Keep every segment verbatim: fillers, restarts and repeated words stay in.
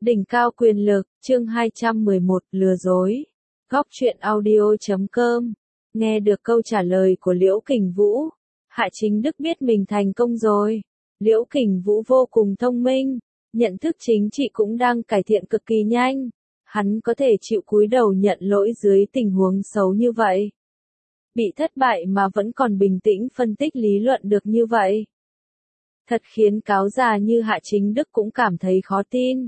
Đỉnh cao quyền lực, chương hai trăm mười một, lừa dối. Góc truyện audio chấm com. Nghe được câu trả lời của Liễu Kình Vũ, Hạ Chính Đức biết mình thành công rồi. Liễu Kình Vũ vô cùng thông minh, nhận thức chính trị cũng đang cải thiện cực kỳ nhanh. Hắn có thể chịu cúi đầu nhận lỗi dưới tình huống xấu như vậy. Bị thất bại mà vẫn còn bình tĩnh phân tích lý luận được như vậy. Thật khiến cáo già như Hạ Chính Đức cũng cảm thấy khó tin.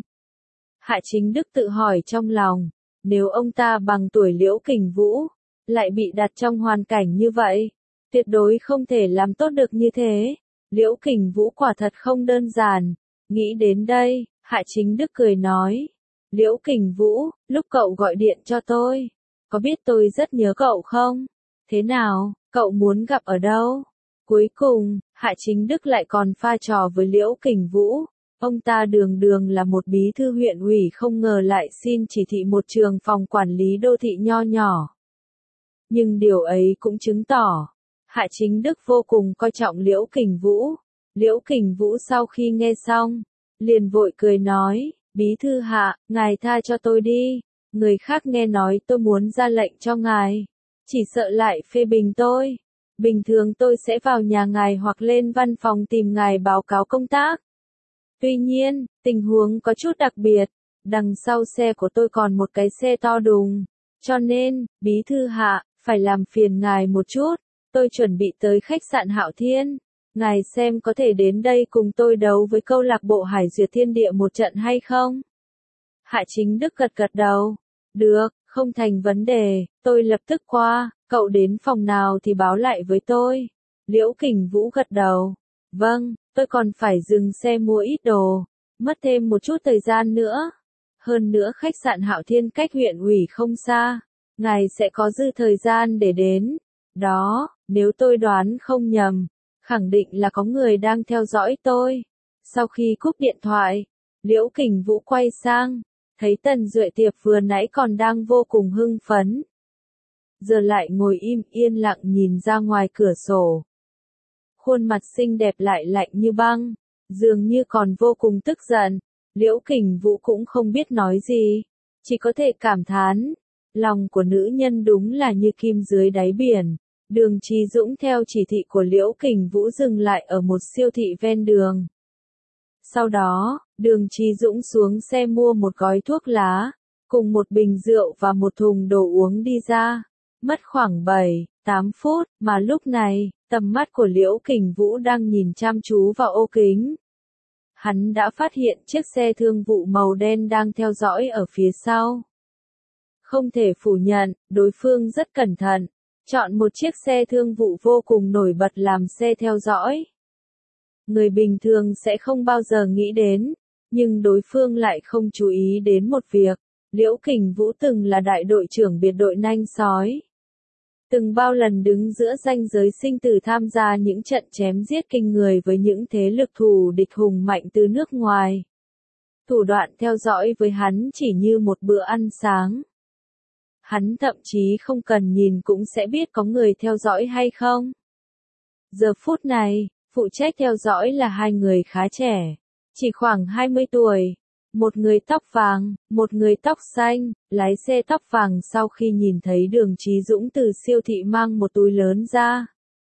Hạ Chính Đức tự hỏi trong lòng, nếu ông ta bằng tuổi Liễu Kình Vũ, lại bị đặt trong hoàn cảnh như vậy, tuyệt đối không thể làm tốt được như thế. Liễu Kình Vũ quả thật không đơn giản. Nghĩ đến đây, Hạ Chính Đức cười nói, Liễu Kình Vũ, lúc cậu gọi điện cho tôi, có biết tôi rất nhớ cậu không? Thế nào, cậu muốn gặp ở đâu? Cuối cùng, Hạ Chính Đức lại còn pha trò với Liễu Kình Vũ. Ông ta đường đường là một bí thư huyện ủy không ngờ lại xin chỉ thị một trường phòng quản lý đô thị nho nhỏ. Nhưng điều ấy cũng chứng tỏ, Hạ Chính Đức vô cùng coi trọng Liễu Kình Vũ. Liễu Kình Vũ sau khi nghe xong, liền vội cười nói, bí thư Hạ, ngài tha cho tôi đi, người khác nghe nói tôi muốn ra lệnh cho ngài, chỉ sợ lại phê bình tôi. Bình thường tôi sẽ vào nhà ngài hoặc lên văn phòng tìm ngài báo cáo công tác. Tuy nhiên, tình huống có chút đặc biệt, đằng sau xe của tôi còn một cái xe to đùng, cho nên, bí thư Hạ, phải làm phiền ngài một chút, tôi chuẩn bị tới khách sạn Hạo Thiên, ngài xem có thể đến đây cùng tôi đấu với câu lạc bộ Hải Duyệt Thiên Địa một trận hay không? Hạ Chính Đức gật gật đầu, được, không thành vấn đề, tôi lập tức qua, cậu đến phòng nào thì báo lại với tôi. Liễu Kình Vũ gật đầu, vâng. Tôi còn phải dừng xe mua ít đồ, mất thêm một chút thời gian nữa. Hơn nữa khách sạn Hạo Thiên cách huyện ủy không xa, ngài sẽ có dư thời gian để đến. Đó, nếu tôi đoán không nhầm, khẳng định là có người đang theo dõi tôi. Sau khi cúp điện thoại, Liễu Kình Vũ quay sang, thấy Tần Duệ Tiệp vừa nãy còn đang vô cùng hưng phấn. Giờ lại ngồi im yên lặng nhìn ra ngoài cửa sổ. Khuôn mặt xinh đẹp lại lạnh như băng, dường như còn vô cùng tức giận. Liễu Kình Vũ cũng không biết nói gì, chỉ có thể cảm thán, lòng của nữ nhân đúng là như kim dưới đáy biển. Đường Chí Dũng theo chỉ thị của Liễu Kình Vũ dừng lại ở một siêu thị ven đường. Sau đó, Đường Chí Dũng xuống xe mua một gói thuốc lá, cùng một bình rượu và một thùng đồ uống đi ra. Mất khoảng bảy, tám phút, mà lúc này, tầm mắt của Liễu Kình Vũ đang nhìn chăm chú vào ô kính. Hắn đã phát hiện chiếc xe thương vụ màu đen đang theo dõi ở phía sau. Không thể phủ nhận, đối phương rất cẩn thận, chọn một chiếc xe thương vụ vô cùng nổi bật làm xe theo dõi. Người bình thường sẽ không bao giờ nghĩ đến, nhưng đối phương lại không chú ý đến một việc. Liễu Kình Vũ từng là đại đội trưởng biệt đội nanh sói. Từng bao lần đứng giữa ranh giới sinh tử tham gia những trận chém giết kinh người với những thế lực thù địch hùng mạnh từ nước ngoài. Thủ đoạn theo dõi với hắn chỉ như một bữa ăn sáng. Hắn thậm chí không cần nhìn cũng sẽ biết có người theo dõi hay không. Giờ phút này, phụ trách theo dõi là hai người khá trẻ, chỉ khoảng hai mươi tuổi. Một người tóc vàng, một người tóc xanh. Lái xe tóc vàng sau khi nhìn thấy Đường Chí Dũng từ siêu thị mang một túi lớn ra,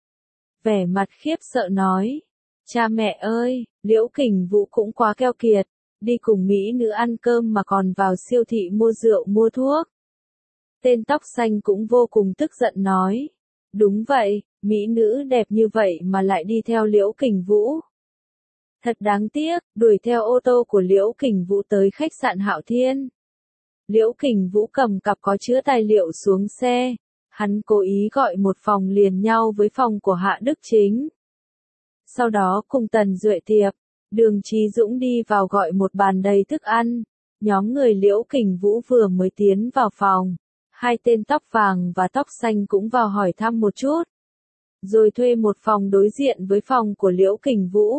vẻ mặt khiếp sợ nói, cha mẹ ơi, Liễu Kình Vũ cũng quá keo kiệt, đi cùng mỹ nữ ăn cơm mà còn vào siêu thị mua rượu mua thuốc. Tên tóc xanh cũng vô cùng tức giận nói, đúng vậy, mỹ nữ đẹp như vậy mà lại đi theo Liễu Kình Vũ. Thật đáng tiếc, đuổi theo ô tô của Liễu Kình Vũ tới khách sạn Hạo Thiên. Liễu Kình Vũ cầm cặp có chứa tài liệu xuống xe. Hắn cố ý gọi một phòng liền nhau với phòng của Hạ Đức Chính. Sau đó cùng Tần Duệ Tiệp, Đường Chí Dũng đi vào gọi một bàn đầy thức ăn. Nhóm người Liễu Kình Vũ vừa mới tiến vào phòng. Hai tên tóc vàng và tóc xanh cũng vào hỏi thăm một chút. Rồi thuê một phòng đối diện với phòng của Liễu Kình Vũ.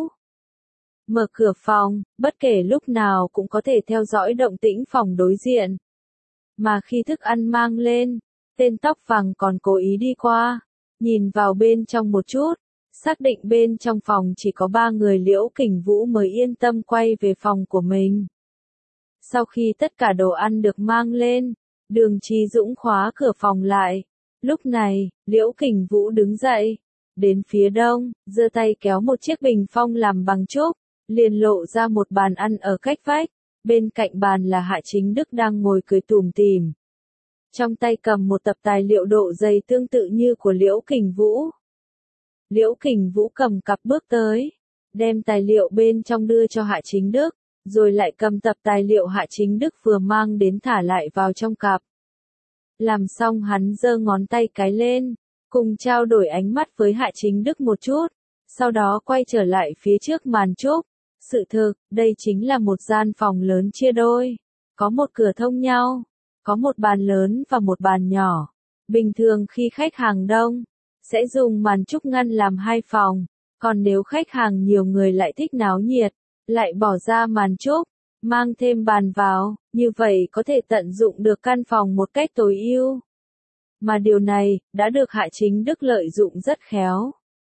Mở cửa phòng, bất kể lúc nào cũng có thể theo dõi động tĩnh phòng đối diện. Mà khi thức ăn mang lên, tên tóc vàng còn cố ý đi qua, nhìn vào bên trong một chút, xác định bên trong phòng chỉ có ba người Liễu Kình Vũ mới yên tâm quay về phòng của mình. Sau khi tất cả đồ ăn được mang lên, Đường Chí Dũng khóa cửa phòng lại. Lúc này, Liễu Kình Vũ đứng dậy, đến phía đông, giơ tay kéo một chiếc bình phong làm bằng trúc, liền lộ ra một bàn ăn ở cách vách. Bên cạnh bàn là Hạ Chính Đức đang ngồi cười tủm tỉm. Trong tay cầm một tập tài liệu độ dày tương tự như của Liễu Kình Vũ. Liễu Kình Vũ cầm cặp bước tới, đem tài liệu bên trong đưa cho Hạ Chính Đức, rồi lại cầm tập tài liệu Hạ Chính Đức vừa mang đến thả lại vào trong cặp. Làm xong hắn giơ ngón tay cái lên, cùng trao đổi ánh mắt với Hạ Chính Đức một chút, sau đó quay trở lại phía trước màn trúc. Sự thực, đây chính là một gian phòng lớn chia đôi, có một cửa thông nhau, có một bàn lớn và một bàn nhỏ. Bình thường khi khách hàng đông, sẽ dùng màn trúc ngăn làm hai phòng, còn nếu khách hàng nhiều người lại thích náo nhiệt, lại bỏ ra màn trúc, mang thêm bàn vào, như vậy có thể tận dụng được căn phòng một cách tối ưu. Mà điều này, đã được Hạ Chính Đức lợi dụng rất khéo.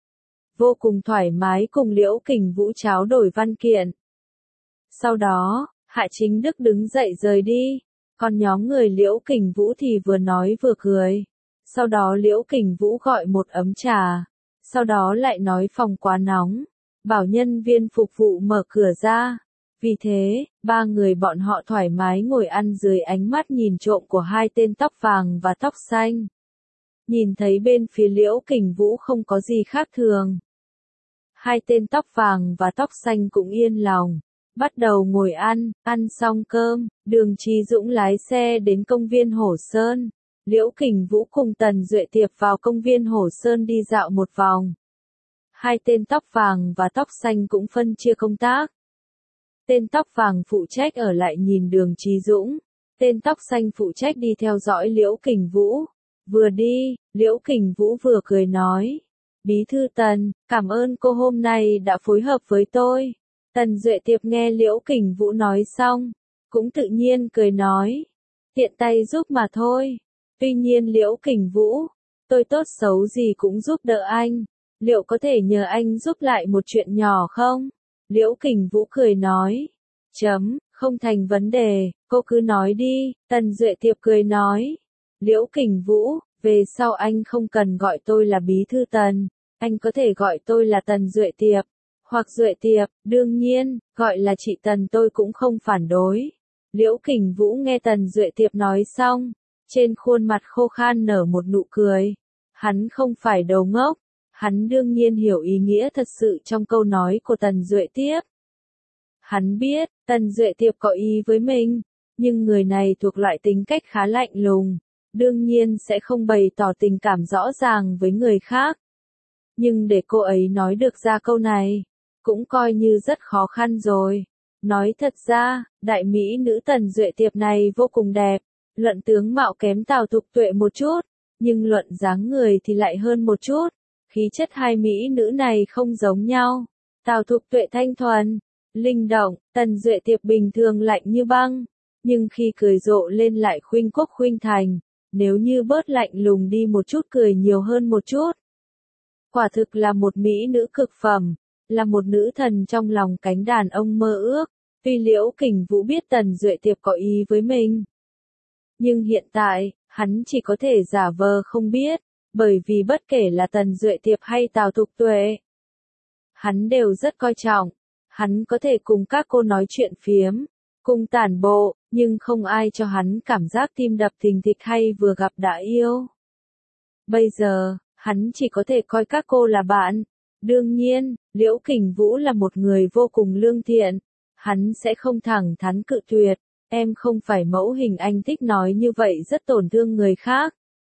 Vô cùng thoải mái cùng Liễu Kình Vũ trao đổi văn kiện. Sau đó, Hạ Chính Đức đứng dậy rời đi, còn nhóm người Liễu Kình Vũ thì vừa nói vừa cười. Sau đó Liễu Kình Vũ gọi một ấm trà, sau đó lại nói phòng quá nóng, bảo nhân viên phục vụ mở cửa ra. Vì thế, ba người bọn họ thoải mái ngồi ăn dưới ánh mắt nhìn trộm của hai tên tóc vàng và tóc xanh. Nhìn thấy bên phía Liễu Kình Vũ không có gì khác thường. Hai tên tóc vàng và tóc xanh cũng yên lòng, bắt đầu ngồi ăn. Ăn xong cơm, Đường Chí Dũng lái xe đến công viên Hồ Sơn. Liễu Kình Vũ cùng Tần Duệ Tiệp vào công viên Hồ Sơn đi dạo một vòng. Hai tên tóc vàng và tóc xanh cũng phân chia công tác. Tên tóc vàng phụ trách ở lại nhìn Đường Chí Dũng, tên tóc xanh phụ trách đi theo dõi Liễu Kình Vũ. Vừa đi, Liễu Kình Vũ vừa cười nói, Bí thư Tần, cảm ơn cô hôm nay đã phối hợp với tôi. Tần Duệ Tiệp nghe Liễu Kình Vũ nói xong, cũng tự nhiên cười nói, tiện tay giúp mà thôi. Tuy nhiên Liễu Kình Vũ, tôi tốt xấu gì cũng giúp đỡ anh, liệu có thể nhờ anh giúp lại một chuyện nhỏ không? Liễu Kình Vũ cười nói, chấm, không thành vấn đề, cô cứ nói đi. Tần Duệ Tiệp cười nói, Liễu Kình Vũ, về sau anh không cần gọi tôi là Bí thư Tần, anh có thể gọi tôi là Tần Duệ Tiệp, hoặc Duệ Tiệp, đương nhiên, gọi là chị Tần tôi cũng không phản đối. Liễu Kình Vũ nghe Tần Duệ Tiệp nói xong, trên khuôn mặt khô khan nở một nụ cười. Hắn không phải đầu ngốc, hắn đương nhiên hiểu ý nghĩa thật sự trong câu nói của Tần Duệ Tiệp. Hắn biết, Tần Duệ Tiệp có ý với mình, nhưng người này thuộc loại tính cách khá lạnh lùng, đương nhiên sẽ không bày tỏ tình cảm rõ ràng với người khác. Nhưng để cô ấy nói được ra câu này, cũng coi như rất khó khăn rồi. Nói thật ra, đại mỹ nữ Tần Duệ Tiệp này vô cùng đẹp, luận tướng mạo kém Tào Thục Tuệ một chút, nhưng luận dáng người thì lại hơn một chút. Khí chất hai mỹ nữ này không giống nhau. Tào Thục Tuệ thanh thuần, linh động, Tần Duệ Tiệp bình thường lạnh như băng, nhưng khi cười rộ lên lại khuynh quốc khuynh thành, nếu như bớt lạnh lùng đi một chút cười nhiều hơn một chút. Quả thực là một mỹ nữ cực phẩm, là một nữ thần trong lòng cánh đàn ông mơ ước. Tuy Liễu Kình Vũ biết Tần Duệ Tiệp có ý với mình, nhưng hiện tại, hắn chỉ có thể giả vờ không biết, bởi vì bất kể là Tần Duệ Tiệp hay Tào Thục Tuệ, hắn đều rất coi trọng. Hắn có thể cùng các cô nói chuyện phiếm, cùng tản bộ, nhưng không ai cho hắn cảm giác tim đập thình thịch hay vừa gặp đã yêu. Bây giờ, hắn chỉ có thể coi các cô là bạn. Đương nhiên, Liễu Kình Vũ là một người vô cùng lương thiện, hắn sẽ không thẳng thắn cự tuyệt. Em không phải mẫu hình anh thích nói như vậy rất tổn thương người khác.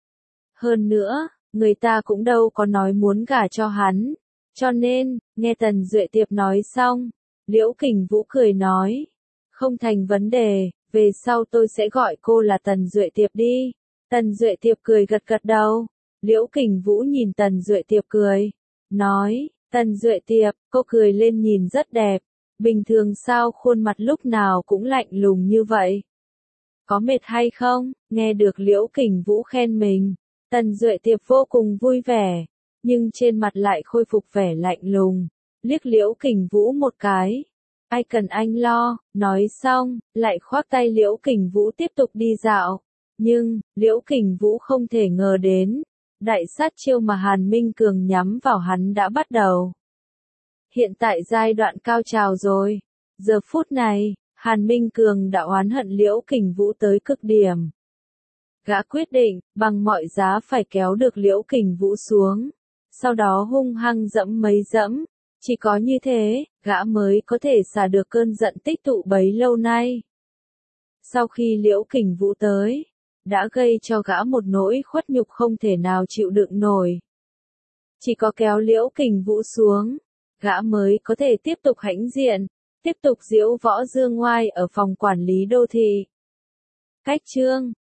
Hơn nữa, người ta cũng đâu có nói muốn gả cho hắn. Cho nên, nghe Tần Duệ Tiệp nói xong, Liễu Kình Vũ cười nói, không thành vấn đề, về sau tôi sẽ gọi cô là Tần Duệ Tiệp đi. Tần Duệ Tiệp cười gật gật đầu. Liễu Kình Vũ nhìn Tần Duệ Tiệp cười, nói, Tần Duệ Tiệp, cô cười lên nhìn rất đẹp, bình thường sao khuôn mặt lúc nào cũng lạnh lùng như vậy? Có mệt hay không? Nghe được Liễu Kình Vũ khen mình, Tần Duệ Tiệp vô cùng vui vẻ, nhưng trên mặt lại khôi phục vẻ lạnh lùng, liếc Liễu Kình Vũ một cái, Ai cần anh lo, nói xong, lại khoác tay Liễu Kình Vũ tiếp tục đi dạo. Nhưng, Liễu Kình Vũ không thể ngờ đến, đại sát chiêu mà Hàn Minh Cường nhắm vào hắn đã bắt đầu. Hiện tại giai đoạn cao trào rồi. Giờ phút này, Hàn Minh Cường đã oán hận Liễu Kình Vũ tới cực điểm. Gã quyết định, bằng mọi giá phải kéo được Liễu Kình Vũ xuống. Sau đó hung hăng dẫm mấy dẫm. Chỉ có như thế, gã mới có thể xả được cơn giận tích tụ bấy lâu nay. Sau khi Liễu Kình Vũ tới, đã gây cho gã một nỗi khuất nhục không thể nào chịu đựng nổi. Chỉ có kéo Liễu Kình Vũ xuống, gã mới có thể tiếp tục hãnh diện, tiếp tục diễu võ dương ngoai ở phòng quản lý đô thị. Cách chương